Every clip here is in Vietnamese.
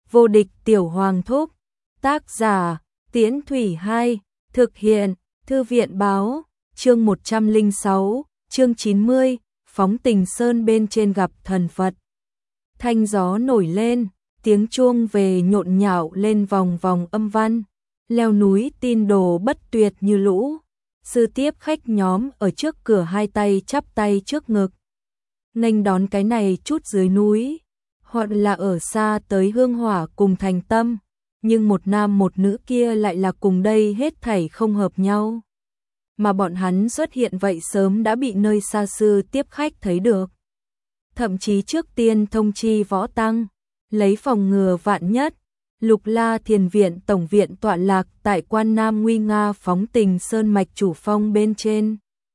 Vô địch tiểu hoàng thúc. Tác giả, Tiễn Thủy 2, thực hiện, Thư viện báo, chương 106, chương 90, phóng tình sơn bên trên gặp thần Phật. Thanh gió nổi lên, tiếng chuông về nhộn nhạo lên vòng vòng âm văn, leo núi tin đồ bất tuyệt như lũ. Sư tiếp khách nhóm ở trước cửa hai tay chắp tay trước ngực, nghênh đón cái này chút dưới núi, hoặc là ở xa tới hương hỏa cùng thành tâm, nhưng một nam một nữ kia lại là cùng đây hết thảy không hợp nhau. Mà bọn hắn xuất hiện vậy sớm đã bị nơi xa sư tiếp khách thấy được. Thậm chí trước tiên thông chi võ tăng, lấy phòng ngừa vạn nhất, Lục La Thiền Viện Tổng Viện tọa lạc tại Quan Nam nguy nga phóng tình sơn mạch chủ phong bên trên.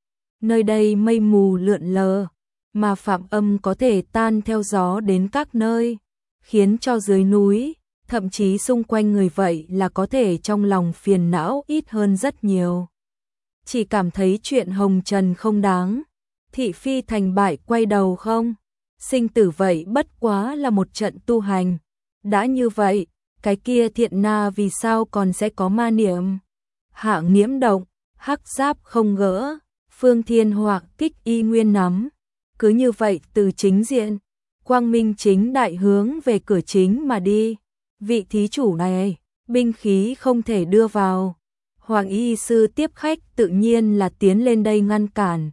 Nơi đây mây mù lượn lờ, mà phạm âm có thể tan theo gió đến các nơi, khiến cho dưới núi, thậm chí xung quanh người vậy là có thể trong lòng phiền não ít hơn rất nhiều. Chỉ cảm thấy chuyện hồng trần không đáng, thị phi thành bại quay đầu không, sinh tử vậy bất quá là một trận tu hành. Đã như vậy, cái kia thiện na vì sao còn sẽ có ma niệm? Hạ nghiễm động, hắc giáp không gỡ, phương thiên hoặc kích y nguyên nắm. Cứ như vậy từ chính diện, quang minh chính đại hướng về cửa chính mà đi. Vị thí chủ này, binh khí không thể đưa vào. Hoàng y sư tiếp khách tự nhiên là tiến lên đây ngăn cản.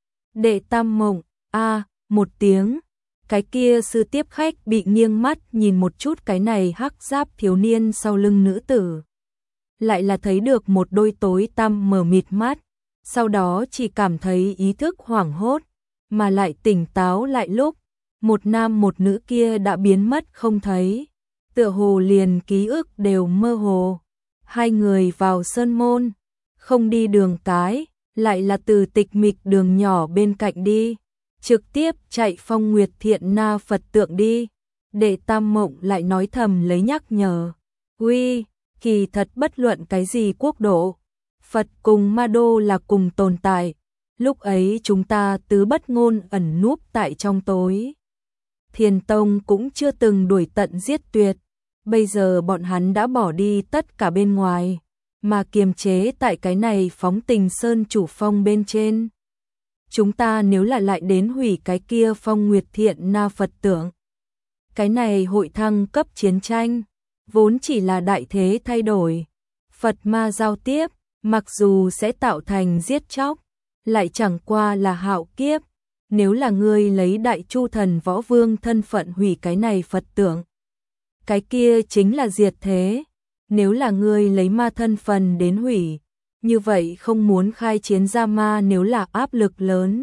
Đệ Tam Mộng, một tiếng. Cái kia sư tiếp khách bị nghiêng mắt nhìn một chút cái này hắc giáp thiếu niên sau lưng nữ tử. Lại là thấy được một đôi tối tăm mờ mịt mắt. Sau đó chỉ cảm thấy ý thức hoảng hốt, mà lại tỉnh táo lại lúc. Một nam một nữ kia đã biến mất không thấy. Tựa hồ liền ký ức đều mơ hồ. Hai người vào sơn môn, không đi đường cái, lại là từ tịch mịch đường nhỏ bên cạnh đi. Trực tiếp chạy Phong Nguyệt Thiện Na Phật tượng đi. Đệ Tam Mộng lại nói thầm lấy nhắc nhở. Uy, kỳ thật bất luận cái gì quốc độ, Phật cùng Ma Đô là cùng tồn tại. Lúc ấy chúng ta tứ bất ngôn ẩn núp tại trong tối. Thiền Tông cũng chưa từng đuổi tận giết tuyệt. Bây giờ bọn hắn đã bỏ đi tất cả bên ngoài, mà kiềm chế tại cái này phóng tình sơn chủ phong bên trên. Chúng ta nếu là lại đến hủy cái kia Phong Nguyệt Thiện Na Phật tượng, cái này hội thăng cấp chiến tranh, vốn chỉ là đại thế thay đổi. Phật ma giao tiếp, mặc dù sẽ tạo thành giết chóc, lại chẳng qua là hạo kiếp. Nếu là ngươi lấy Đại Chu Thần Võ Vương thân phận hủy cái này Phật tượng, cái kia chính là diệt thế. Nếu là ngươi lấy ma thân phần đến hủy, như vậy không muốn khai chiến ra ma nếu là áp lực lớn.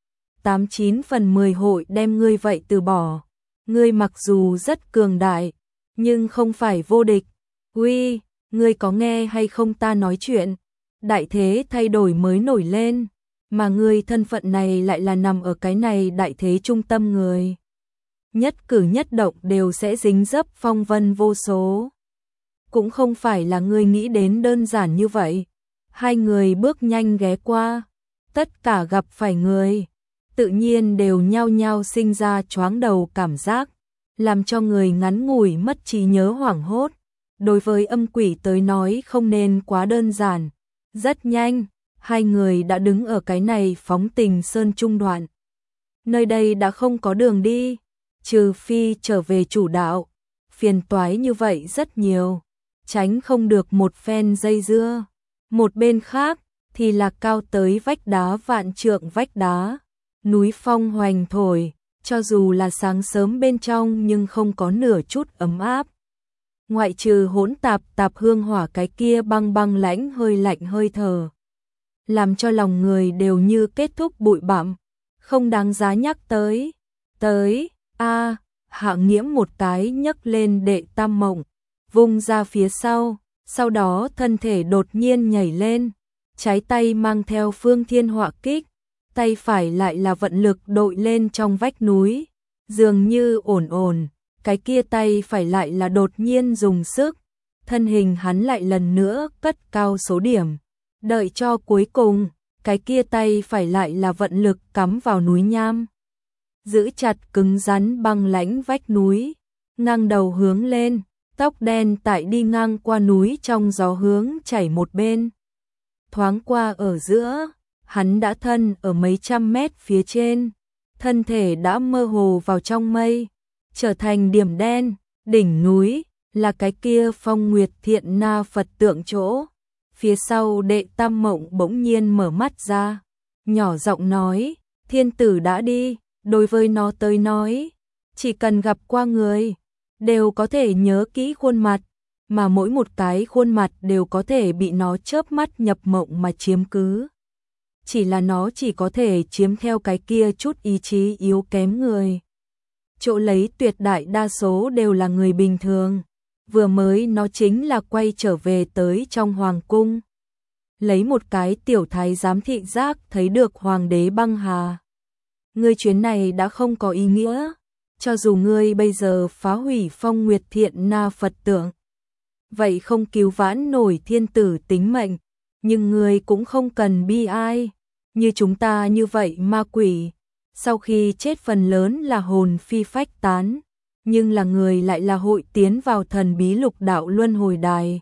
89 phần 10 hội đem ngươi vậy từ bỏ. Ngươi mặc dù rất cường đại, nhưng không phải vô địch. Uy, ngươi có nghe hay không ta nói chuyện? Đại thế thay đổi mới nổi lên, mà ngươi thân phận này lại là nằm ở cái này đại thế trung tâm người. Nhất cử nhất động đều sẽ dính dấp phong vân vô số. Cũng không phải là ngươi nghĩ đến đơn giản như vậy. Hai người bước nhanh ghé qua, tất cả gặp phải người, tự nhiên đều nhao nhao sinh ra choáng đầu cảm giác, làm cho người ngắn ngủi mất trí nhớ hoảng hốt. Đối với âm quỷ tới nói không nên quá đơn giản. Rất nhanh, hai người đã đứng ở cái này phóng tình sơn trung đoạn. Nơi đây đã không có đường đi, trừ phi trở về chủ đạo. Phiền toái như vậy rất nhiều, tránh không được một phen dây dưa. Một bên khác thì là cao tới vách đá vạn trượng vách đá, núi phong hoành thổi, cho dù là sáng sớm bên trong nhưng không có nửa chút ấm áp. Ngoại trừ hỗn tạp hương hỏa cái kia băng băng lãnh hơi thở, làm cho lòng người đều như kết thúc bụi bặm, không đáng giá nhắc tới. Hạ nghiễm một cái nhấc lên Đệ Tam Mộng, vung ra phía sau đó thân thể đột nhiên nhảy lên, trái tay mang theo phương thiên họa kích, tay phải lại là vận lực đội lên trong vách núi, dường như ổn, cái kia tay phải lại là đột nhiên dùng sức, thân hình hắn lại lần nữa cất cao số điểm, đợi cho cuối cùng, cái kia tay phải lại là vận lực cắm vào núi nham, giữ chặt cứng rắn băng lãnh vách núi, ngang đầu hướng lên, tóc đen tại đi ngang qua núi trong gió hướng chảy một bên. Thoáng qua ở giữa, hắn đã thân ở mấy trăm mét phía trên, thân thể đã mơ hồ vào trong mây, trở thành điểm đen, đỉnh núi, là cái kia Phong Nguyệt Thiện Na Phật tượng chỗ. Phía sau Đệ Tam Mộng bỗng nhiên mở mắt ra, nhỏ giọng nói, thiên tử đã đi, đối với nó tới nói, chỉ cần gặp qua người, đều có thể nhớ kỹ khuôn mặt, mà mỗi một cái khuôn mặt đều có thể bị nó chớp mắt nhập mộng mà chiếm cứ. Chỉ là nó chỉ có thể chiếm theo cái kia chút ý chí yếu kém người. Chỗ lấy tuyệt đại đa số đều là người bình thường. Vừa mới nó chính là quay trở về tới trong hoàng cung. Lấy một cái tiểu thái giám thị giác thấy được hoàng đế băng hà. Ngươi chuyến này đã không có ý nghĩa. Cho dù ngươi bây giờ phá hủy Phong Nguyệt Thiện Na Phật tượng, vậy không cứu vãn nổi thiên tử tính mệnh, nhưng ngươi cũng không cần bi ai. Như chúng ta như vậy ma quỷ, sau khi chết phần lớn là hồn phi phách tán, nhưng là người lại là hội tiến vào thần bí lục đạo luân hồi đài.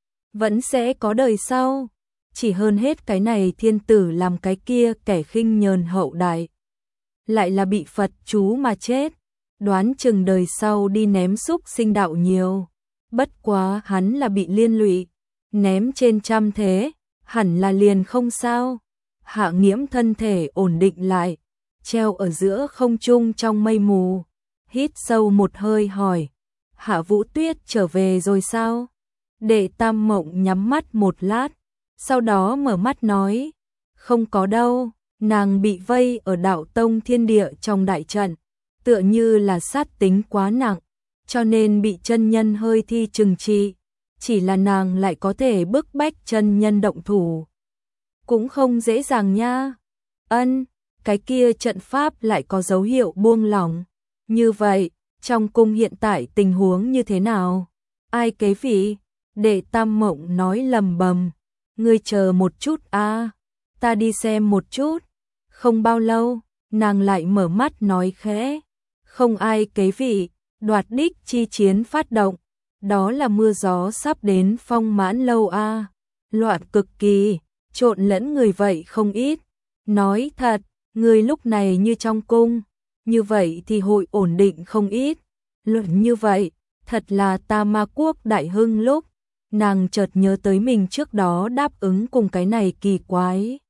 Vẫn sẽ có đời sau, chỉ hơn hết cái này thiên tử làm cái kia kẻ khinh nhờn hậu đại. Lại là bị Phật chú mà chết, đoán chừng đời sau đi ném xúc sinh đạo nhiều. Bất quá hắn là bị liên lụy, ném trên trăm thế, hẳn là liền không sao. Hạ Nghiễm thân thể ổn định lại, treo ở giữa không trung trong mây mù, hít sâu một hơi hỏi, Hạ Vũ Tuyết trở về rồi sao? Đệ Tam Mộng nhắm mắt một lát, sau đó mở mắt nói, không có đâu, nàng bị vây ở Đạo Tông Thiên Địa trong đại trận, tựa như là sát tính quá nặng, cho nên bị chân nhân hơi thi trừng trị, chỉ là nàng lại có thể bức bách chân nhân động thủ. Cũng không dễ dàng nha. Ân, cái kia trận pháp lại có dấu hiệu buông lỏng. Như vậy, trong cung hiện tại tình huống như thế nào? Ai kế vị? Đệ Tam Mộng nói lầm bầm. Ngươi chờ một chút a, ta đi xem một chút. Không bao lâu, nàng lại mở mắt nói khẽ. Không ai kế vị, đoạt đích chi chiến phát động. Đó là mưa gió sắp đến Phong Mãn Lâu a. Loạn cực kỳ, trộn lẫn người vậy không ít. Nói thật, người lúc này như trong cung, như vậy thì hội ổn định không ít. Luận như vậy, thật là ta Ma Quốc đại hưng lúc. Nàng chợt nhớ tới mình trước đó đáp ứng cùng cái này kỳ quái.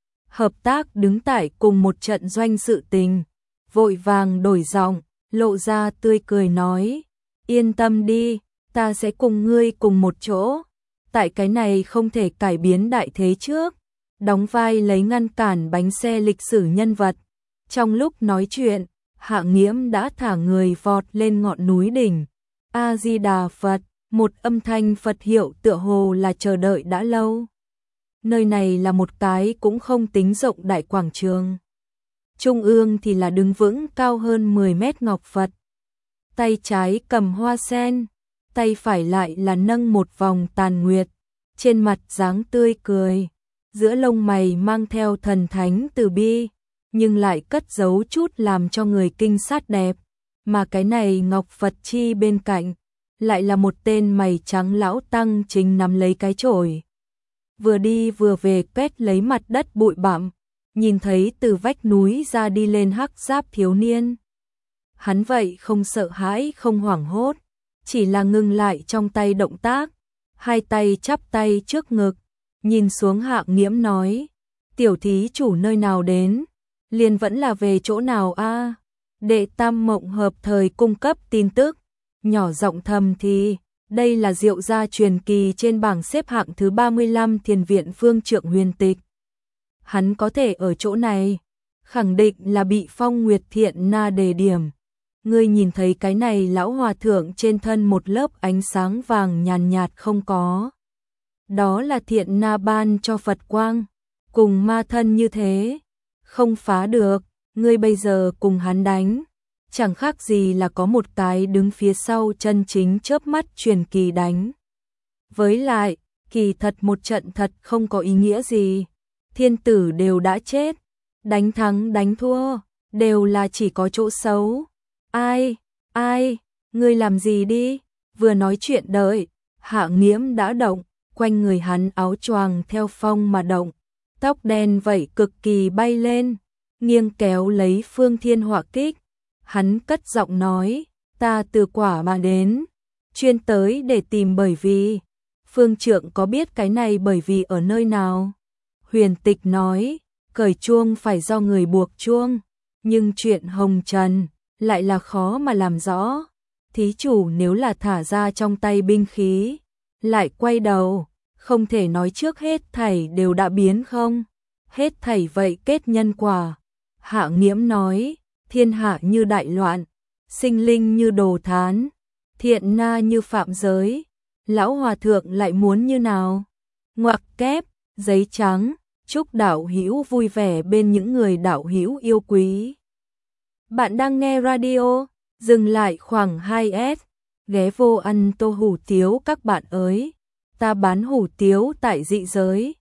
Hợp tác đứng tại cùng một trận doanh sự tình, vội vàng đổi giọng, lộ ra tươi cười nói, yên tâm đi, ta sẽ cùng ngươi cùng một chỗ. Tại cái này không thể cải biến đại thế trước, đóng vai lấy ngăn cản bánh xe lịch sử nhân vật. Trong lúc nói chuyện, Hạ Nghiễm đã thả người vọt lên ngọn núi đỉnh. A Di Đà Phật, một âm thanh Phật hiệu tựa hồ là chờ đợi đã lâu. Nơi này là một cái cũng không tính rộng đại quảng trường. Trung ương thì là đứng vững cao hơn 10 mét ngọc Phật. Tay trái cầm hoa sen, tay phải lại là nâng một vòng tàn nguyệt, trên mặt dáng tươi cười, giữa lông mày mang theo thần thánh từ bi, nhưng lại cất giấu chút làm cho người kinh sát đẹp, mà cái này ngọc Phật chi bên cạnh, lại là một tên mày trắng lão tăng chính nắm lấy cái chổi. Vừa đi vừa về quét lấy mặt đất bụi bặm, nhìn thấy từ vách núi ra đi lên hắc giáp thiếu niên. Hắn vậy không sợ hãi không hoảng hốt, chỉ là ngừng lại trong tay động tác, hai tay chắp tay trước ngực, nhìn xuống Hạ Nghiễm nói, tiểu thí chủ nơi nào đến, liền vẫn là về chỗ nào a? Đệ Tam Mộng hợp thời cung cấp tin tức, nhỏ giọng thầm thì, đây là Diệu gia truyền kỳ trên bảng xếp hạng thứ 35 Thiền viện Phương Trượng Huyền Tịch. Hắn có thể ở chỗ này, khẳng định là bị Phong Nguyệt Thiện Na đề điểm. Ngươi nhìn thấy cái này lão hòa thượng trên thân một lớp ánh sáng vàng nhàn nhạt không có. Đó là Thiện Na ban cho Phật quang, cùng ma thân như thế, không phá được, ngươi bây giờ cùng hắn đánh, chẳng khác gì là có một cái đứng phía sau chân chính chớp mắt truyền kỳ đánh. Với lại, kỳ thật một trận thật không có ý nghĩa gì, thiên tử đều đã chết, đánh thắng đánh thua, đều là chỉ có chỗ xấu. Ai, ngươi làm gì đi, Vừa nói chuyện đợi, Hạ Nghiễm đã động, quanh người hắn áo choàng theo phong mà động, tóc đen vẩy cực kỳ bay lên, nghiêng kéo lấy Phương Thiên Hỏa kích. Hắn cất giọng nói, ta từ Quả mà đến, chuyên tới để tìm bởi vì. Phương Trượng có biết cái này bởi vì ở nơi nào? Huyền Tịch nói, cởi chuông phải do người buộc chuông, nhưng chuyện hồng trần lại là khó mà làm rõ. Thí chủ nếu là thả ra trong tay binh khí, lại quay đầu, không thể nói trước hết thảy đều đã biến không? Hết thảy vậy kết nhân quả. Hạ Nghiễm nói, thiên hạ như đại loạn, sinh linh như đồ thán, thiện na như phạm giới. Lão hòa thượng lại muốn như nào? Ngoặc kép, giấy trắng, chúc đạo hữu vui vẻ bên những người đạo hữu yêu quý. Bạn đang nghe radio, dừng lại khoảng 2S, ghé vô ăn tô hủ tiếu các bạn ơi. Ta bán hủ tiếu tại dị giới.